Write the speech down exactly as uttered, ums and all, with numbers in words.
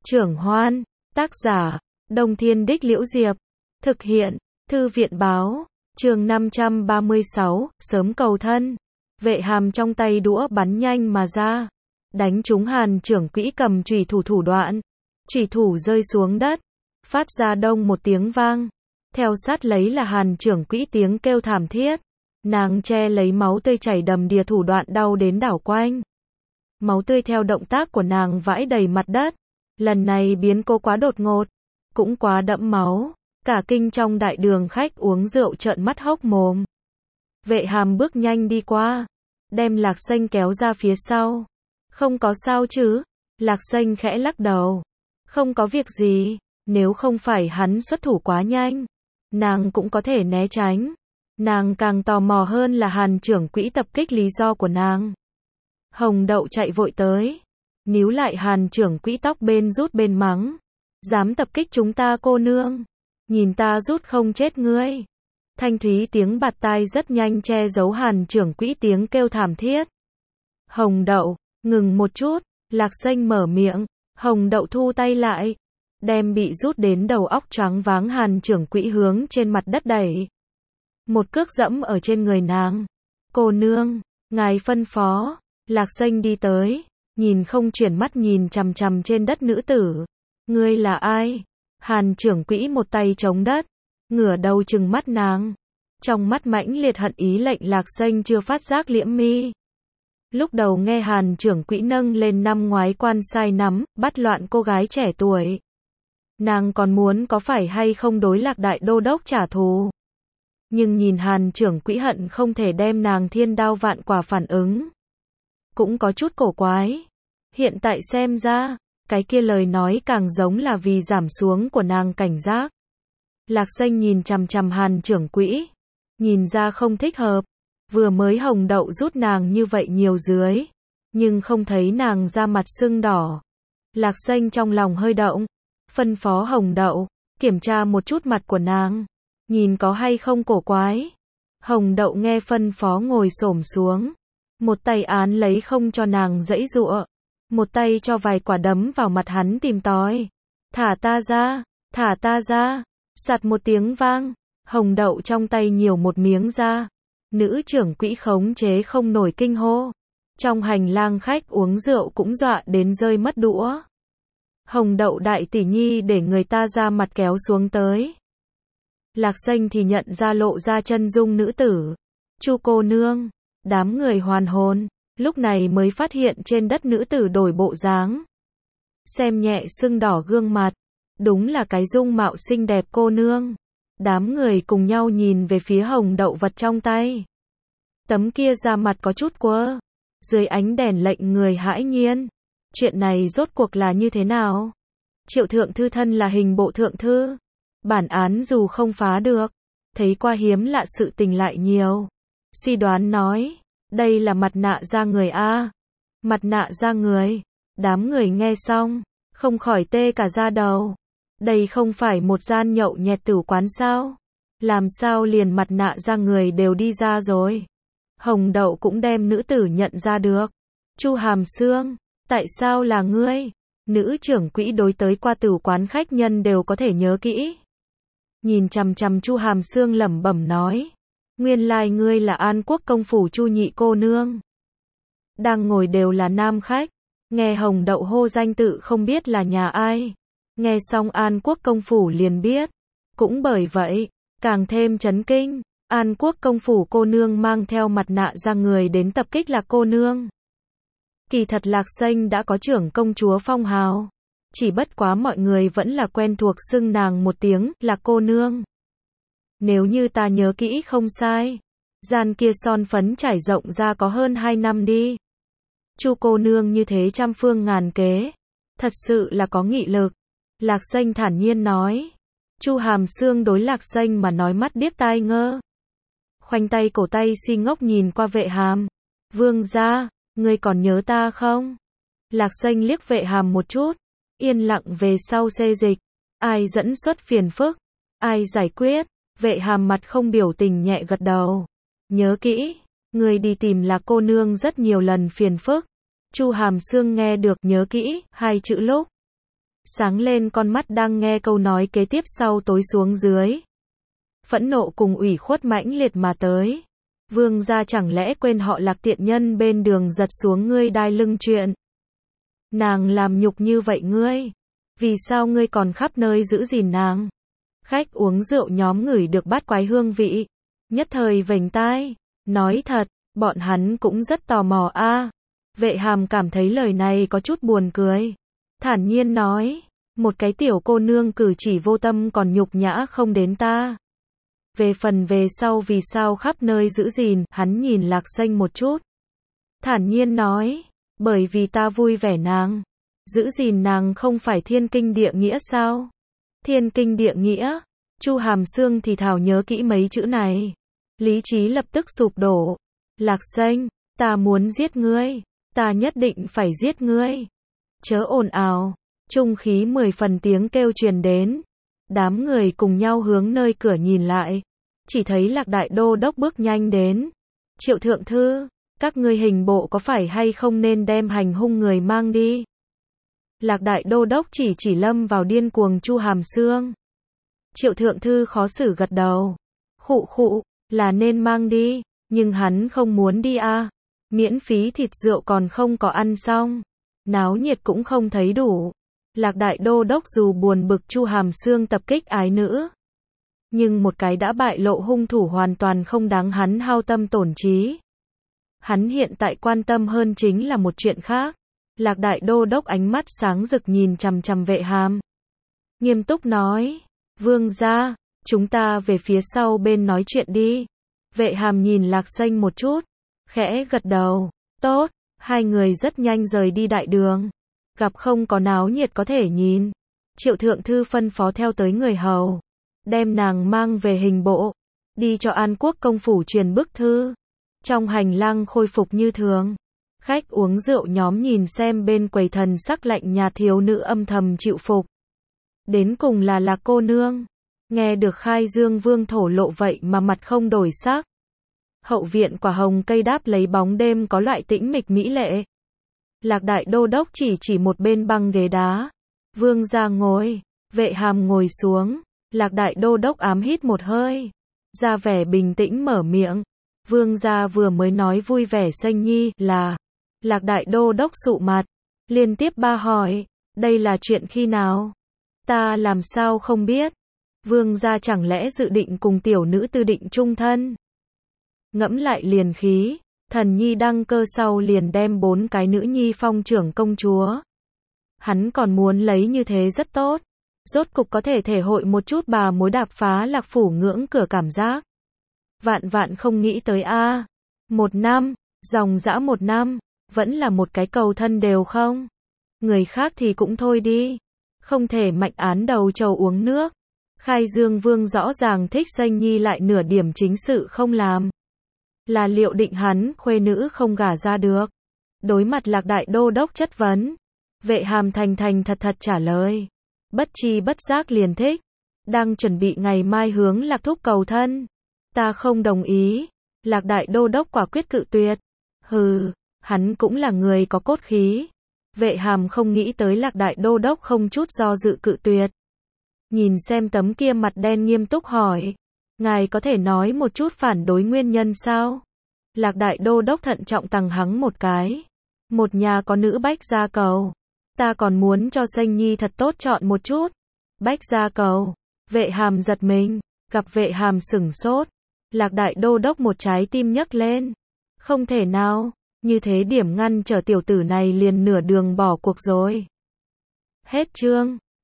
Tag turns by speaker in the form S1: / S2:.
S1: Trưởng Hoan, tác giả, Đông Thiên Đích Liễu Diệp, thực hiện, Thư viện Báo, chương năm trăm ba mươi sáu, sớm cầu thân. Vệ Hàm trong tay đũa bắn nhanh mà ra, đánh trúng Hàn Trưởng Quỹ cầm chủy thủ thủ đoạn. Chủy thủ rơi xuống đất, phát ra đông một tiếng vang. Theo sát lấy là Hàn Trưởng Quỹ tiếng kêu thảm thiết. Nàng che lấy máu tươi chảy đầm đìa, thủ đoạn đau đến đảo quanh. Máu tươi theo động tác của nàng vãi đầy mặt đất. Lần này biến cố quá đột ngột, cũng quá đẫm máu. Cả kinh trong đại đường khách uống rượu trợn mắt hốc mồm. Vệ Hàm bước nhanh đi qua, đem Lạc Xanh kéo ra phía sau. Không có sao chứ? Lạc Xanh khẽ lắc đầu. Không có việc gì, nếu không phải hắn xuất thủ quá nhanh, nàng cũng có thể né tránh. Nàng càng tò mò hơn là Hàn Trưởng Quỹ tập kích lý do của nàng. Hồng Đậu chạy vội tới, níu lại Hàn Trưởng Quỹ tóc bên rút bên mắng. Dám tập kích chúng ta cô nương, nhìn ta rút không chết ngươi. Thanh thúy tiếng bạt tai rất nhanh che giấu Hàn Trưởng Quỹ tiếng kêu thảm thiết. Hồng Đậu, ngừng một chút, Lạc Xanh mở miệng. Hồng Đậu thu tay lại, đem bị rút đến đầu óc choáng váng Hàn Trưởng Quỹ hướng trên mặt đất đẩy. Một cước dẫm ở trên người nàng. Cô nương, ngài phân phó. Lạc Xanh đi tới, nhìn không chuyển mắt nhìn chằm chằm trên đất nữ tử. Ngươi là ai? Hàn Trưởng Quỹ một tay chống đất, ngửa đầu trừng mắt nàng. Trong mắt mãnh liệt hận ý lệnh Lạc Xanh chưa phát giác liễm mi. Lúc đầu nghe Hàn Trưởng Quỹ nâng lên năm ngoái quan sai nắm, bắt loạn cô gái trẻ tuổi. Nàng còn muốn có phải hay không đối Lạc Đại Đô Đốc trả thù. Nhưng nhìn Hàn Trưởng Quỹ hận không thể đem nàng thiên đao vạn quả phản ứng. Cũng có chút cổ quái. Hiện tại xem ra, cái kia lời nói càng giống là vì giảm xuống của nàng cảnh giác. Lạc Xanh nhìn chằm chằm Hàn Trưởng Quỹ, nhìn ra không thích hợp. Vừa mới Hồng Đậu rút nàng như vậy nhiều dưới, nhưng không thấy nàng ra mặt sưng đỏ. Lạc Xanh trong lòng hơi động, phân phó Hồng Đậu, kiểm tra một chút mặt của nàng, nhìn có hay không cổ quái. Hồng Đậu nghe phân phó ngồi xổm xuống, một tay án lấy không cho nàng giãy giụa, một tay cho vài quả đấm vào mặt hắn tìm tói. Thả ta ra, thả ta ra, sạt một tiếng vang, Hồng Đậu trong tay nhiều một miếng da. Nữ trưởng quỹ khống chế không nổi kinh hô. Trong hành lang khách uống rượu cũng dọa đến rơi mất đũa. Hồng Đậu đại tỷ nhi để người ta ra mặt kéo xuống tới. Lạc Xanh thì nhận ra lộ ra chân dung nữ tử. Chu cô nương, đám người hoàn hồn, lúc này mới phát hiện trên đất nữ tử đổi bộ dáng. Xem nhẹ sưng đỏ gương mặt, đúng là cái dung mạo xinh đẹp cô nương. Đám người cùng nhau nhìn về phía Hồng Đậu vật trong tay. Tấm kia da mặt có chút quơ. Dưới ánh đèn lệnh người hãi nhiên. Chuyện này rốt cuộc là như thế nào? Triệu thượng thư thân là hình bộ thượng thư. Bản án dù không phá được, thấy qua hiếm lạ sự tình lại nhiều. Suy đoán nói, đây là mặt nạ da người a. Mặt nạ da người. Đám người nghe xong, không khỏi tê cả da đầu. Đây không phải một gian nhậu nhẹt tử quán sao? Làm sao liền mặt nạ da người đều đi ra rồi? Hồng Đậu cũng đem nữ tử nhận ra được. Chu Hàm Xương, tại sao là ngươi? Nữ trưởng quỹ đối tới qua tử quán khách nhân đều có thể nhớ kỹ. Nhìn chằm chằm Chu Hàm Xương lẩm bẩm nói. Nguyên lai ngươi là An Quốc công phủ Chu nhị cô nương. Đang ngồi đều là nam khách. Nghe Hồng Đậu hô danh tự không biết là nhà ai. Nghe xong An Quốc công phủ liền biết. Cũng bởi vậy, càng thêm chấn kinh. An Quốc công phủ cô nương mang theo mặt nạ da người đến tập kích Lạc cô nương. Kỳ thật Lạc Xanh đã có trưởng công chúa phong hào. Chỉ bất quá mọi người vẫn là quen thuộc xưng nàng một tiếng Lạc cô nương. Nếu như ta nhớ kỹ không sai, gian kia son phấn trải rộng ra có hơn hai năm đi. Chu cô nương như thế trăm phương ngàn kế, thật sự là có nghị lực. Lạc Xanh thản nhiên nói. Chu Hàm Xương đối Lạc Xanh mà nói mắt điếc tai ngơ. Khoanh tay cổ tay si ngốc nhìn qua Vệ Hàm. Vương gia, ngươi còn nhớ ta không? Lạc Xanh liếc Vệ Hàm một chút, yên lặng về sau xê dịch. Ai dẫn xuất phiền phức? Ai giải quyết? Vệ Hàm mặt không biểu tình nhẹ gật đầu. Nhớ kỹ, ngươi đi tìm Lạc cô nương rất nhiều lần phiền phức. Chu Hàm Xương nghe được nhớ kỹ hai chữ lúc sáng lên con mắt đang nghe câu nói kế tiếp sau tối xuống dưới. Phẫn nộ cùng ủy khuất mãnh liệt mà tới. Vương gia chẳng lẽ quên họ Lạc tiện nhân bên đường giật xuống ngươi đai lưng chuyện. Nàng làm nhục như vậy ngươi. Vì sao ngươi còn khắp nơi giữ gìn nàng? Khách uống rượu nhóm ngửi được bát quái hương vị. Nhất thời vểnh tai. Nói thật, bọn hắn cũng rất tò mò a. Vệ Hàm cảm thấy lời này có chút buồn cười. Thản nhiên nói. Một cái tiểu cô nương cử chỉ vô tâm còn nhục nhã không đến ta. Về phần về sau vì sao khắp nơi giữ gìn, hắn nhìn Lạc Xanh một chút. Thản nhiên nói. Bởi vì ta vui vẻ nàng. Giữ gìn nàng không phải thiên kinh địa nghĩa sao? Thiên kinh địa nghĩa. Chu Hàm Sương thì thào nhớ kỹ mấy chữ này. Lý trí lập tức sụp đổ. Lạc Xanh, ta muốn giết ngươi. Ta nhất định phải giết ngươi. Chớ ồn ào. Trung khí mười phần tiếng kêu truyền đến. Đám người cùng nhau hướng nơi cửa nhìn lại. Chỉ thấy Lạc Đại Đô Đốc bước nhanh đến. Triệu thượng thư, các ngươi hình bộ có phải hay không nên đem hành hung người mang đi? Lạc Đại Đô Đốc chỉ chỉ lâm vào điên cuồng Chu Hàm Sương. Triệu thượng thư khó xử gật đầu. Khụ khụ, là nên mang đi, nhưng hắn không muốn đi a. Miễn phí thịt rượu còn không có ăn xong. Náo nhiệt cũng không thấy đủ. Lạc Đại Đô Đốc dù buồn bực Chu Hàm Sương tập kích ái nữ. Nhưng một cái đã bại lộ hung thủ hoàn toàn không đáng hắn hao tâm tổn trí. Hắn hiện tại quan tâm hơn chính là một chuyện khác. Lạc Đại Đô Đốc ánh mắt sáng rực nhìn chằm chằm Vệ Hàm. Nghiêm túc nói. Vương gia, chúng ta về phía sau bên nói chuyện đi. Vệ Hàm nhìn Lạc Xanh một chút. Khẽ gật đầu. Tốt. Hai người rất nhanh rời đi đại đường. Gặp không có náo nhiệt có thể nhìn. Triệu thượng thư phân phó theo tới người hầu. Đem nàng mang về hình bộ. Đi cho An Quốc công phủ truyền bức thư. Trong hành lang khôi phục như thường. Khách uống rượu nhóm nhìn xem bên quầy thần sắc lạnh nhạt thiếu nữ âm thầm chịu phục. Đến cùng là Lạc cô nương. Nghe được Khai Dương Vương thổ lộ vậy mà mặt không đổi sắc. Hậu viện quả hồng cây đáp lấy bóng đêm có loại tĩnh mịch mỹ lệ. Lạc Đại Đô Đốc chỉ chỉ một bên băng ghế đá. Vương gia ngồi. Vệ Hàm ngồi xuống. Lạc Đại Đô Đốc ám hít một hơi. Ra vẻ bình tĩnh mở miệng. Vương gia vừa mới nói vui vẻ Xanh Nhi là. Lạc Đại Đô Đốc sụ mặt. Liên tiếp ba hỏi. Đây là chuyện khi nào? Ta làm sao không biết? Vương gia chẳng lẽ dự định cùng tiểu nữ tư định chung thân? Ngẫm lại liền khí. Thần nhi đăng cơ sau liền đem bốn cái nữ nhi phong trưởng công chúa. Hắn còn muốn lấy như thế rất tốt. Rốt cục có thể thể hội một chút bà mối đạp phá Lạc phủ ngưỡng cửa cảm giác. Vạn vạn không nghĩ tới a. Một năm, dòng dã một năm, vẫn là một cái cầu thân đều không. Người khác thì cũng thôi đi. Không thể mạnh án đầu trầu uống nước. Khai Dương Vương rõ ràng thích Xanh Nhi lại nửa điểm chính sự không làm. Là liệu định hắn khuê nữ không gả ra được. Đối mặt Lạc Đại Đô Đốc chất vấn. Vệ Hàm thành thành thật thật trả lời. Bất chi bất giác liền thích. Đang chuẩn bị ngày mai hướng Lạc thúc cầu thân. Ta không đồng ý. Lạc Đại Đô Đốc quả quyết cự tuyệt. Hừ, hắn cũng là người có cốt khí. Vệ Hàm không nghĩ tới Lạc Đại Đô Đốc không chút do dự cự tuyệt. Nhìn xem tấm kia mặt đen nghiêm túc hỏi. Ngài có thể nói một chút phản đối nguyên nhân sao? Lạc Đại Đô Đốc thận trọng tằng hắng một cái. Một nhà có nữ bách gia cầu. Ta còn muốn cho Xanh Nhi thật tốt chọn một chút. Bách gia cầu. Vệ Hàm giật mình. Gặp Vệ Hàm sửng sốt. Lạc Đại Đô Đốc một trái tim nhấc lên. Không thể nào. Như thế điểm ngăn trở tiểu tử này liền nửa đường bỏ cuộc rồi. Hết chương.